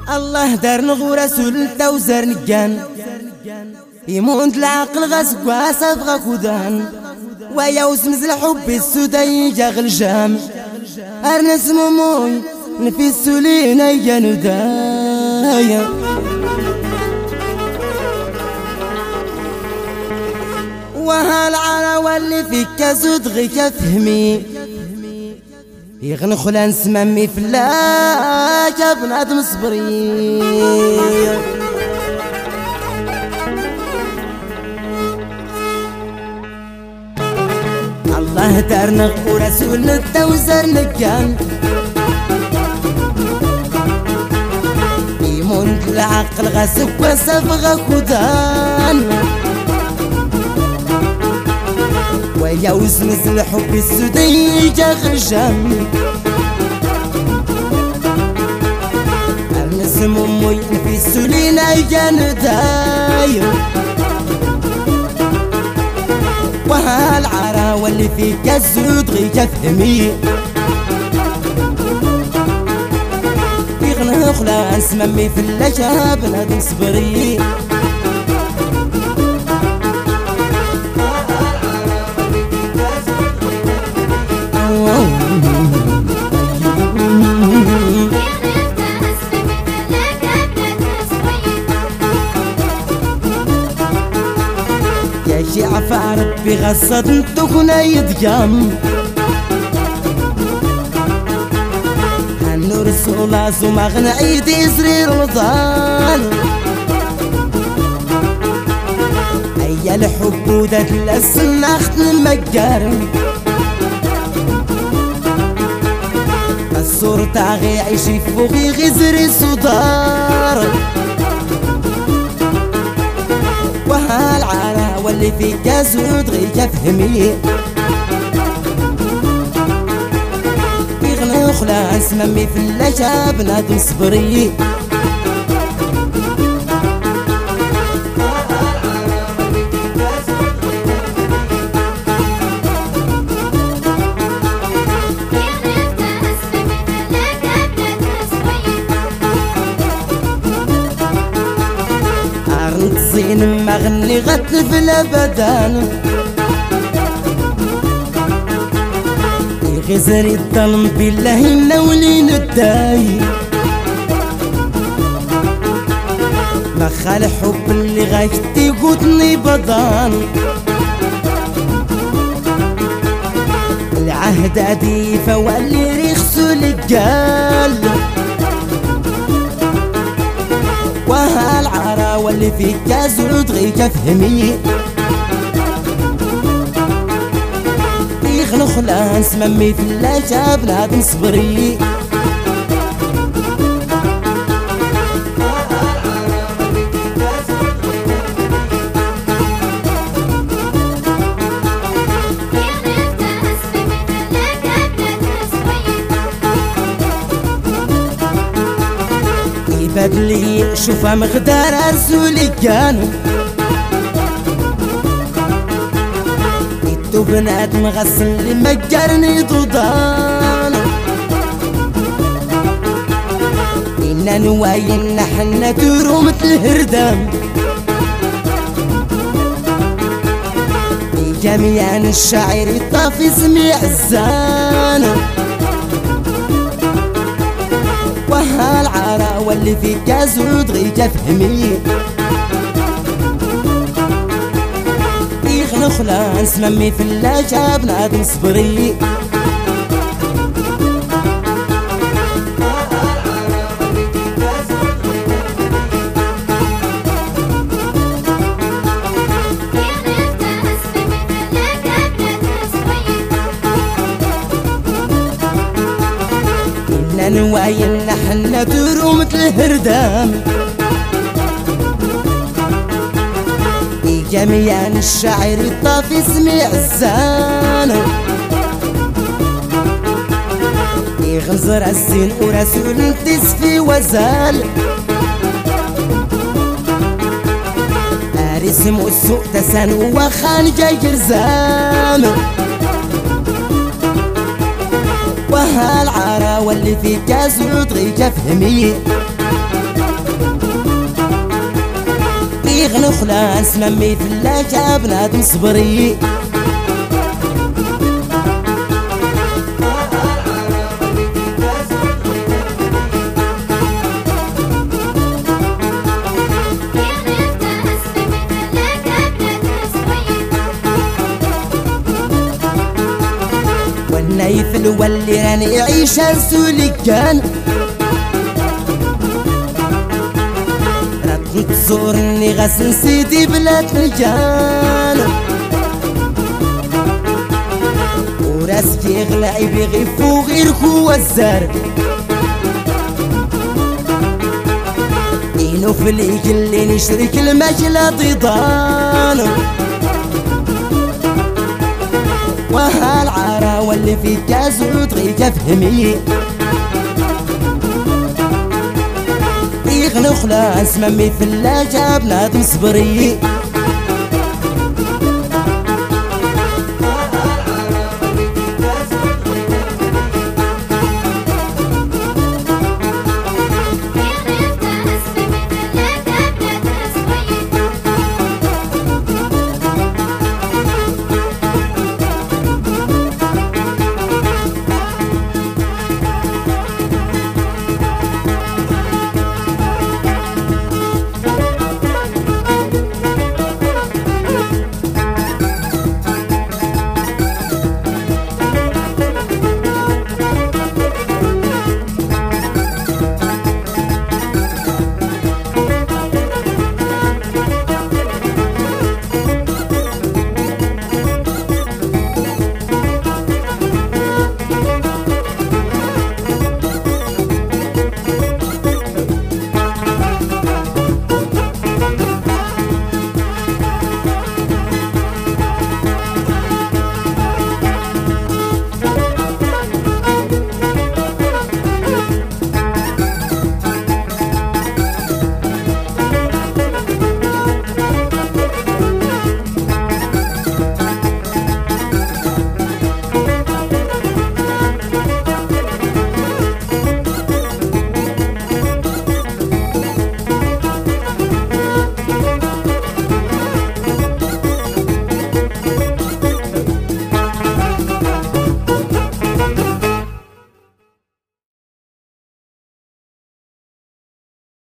الله دار نغو رسول انت وزار نقان يموت العقل غاسق صفغة كودان ويا وسمز الحب السوداء جاغ الجام ارنس مموي نفيس لينا ينودايا وهالعرا واللي فيك زود غيك فهمي يغن خلان سمامي فلاك يا بنادم صبري الله دارنا ورسولنا التوزر نكان يمون العقل غاسق وصفغة كودان ويا وزمز الحب السوداء جا غشام النسم امي في السولينا يا نداي وهالعرا واللي فيك الزود غيك فهمي يغنى خلان سمامي في اللجا بنادم صبري يا شعفا ربي غصد انتوكنا يدقام هالنور سولاس ومغنى عيد يزري رمضان هيا الحب ودات الأسن أخت المقار الصور تاغي عيشي فوقي غزري صدار وهالعرا واللي فيك زود غيك فهمي يغنى خلان سمامي في اللجا بنادم صبري زين ما غني غتلف الابدان يغزري الظلم بالله منولين الداي ما خال حب اللي غايتي قوتني بضان العهد عديفة واللي ريخسو لقال وهالعرا واللي فيك زود غيك فهمي يغنى خلان سمامي في اللجا بنادم صبري بدلي شوفها مقدار رسولي كان انتو بنات مغسل اللي مقرني ضدان إنا نواين نحنا دورو مثل الهردام جميعا الشاعر الطافي سميع الزان وهالعرا واللي فيك زود غيك فهمي يغنى خلان سمامي في اللجا بنادم صبري نواين نحنا دورو مثل الهردام جميعا الشاعر الطافي سميع الزان يغنزر الزين ورسول تسفي وزال ارسم السوق تسان وخان جاي جرزام وهالعرا واللي فيك زود غيك فهمي يغني خلاص ممي فلاجة بنادم صبري والنايف الولي راني يعيش سولي كان تزورني غسل سيدي بلا فنجان وراسك يغلى يبغي فوق غير هو الزار إنو في اللي نشرك المجلة ضيضان وهالعرا واللي في كازو تغيك فهمي يغني خلاص ممي فلاجة بنادم صبري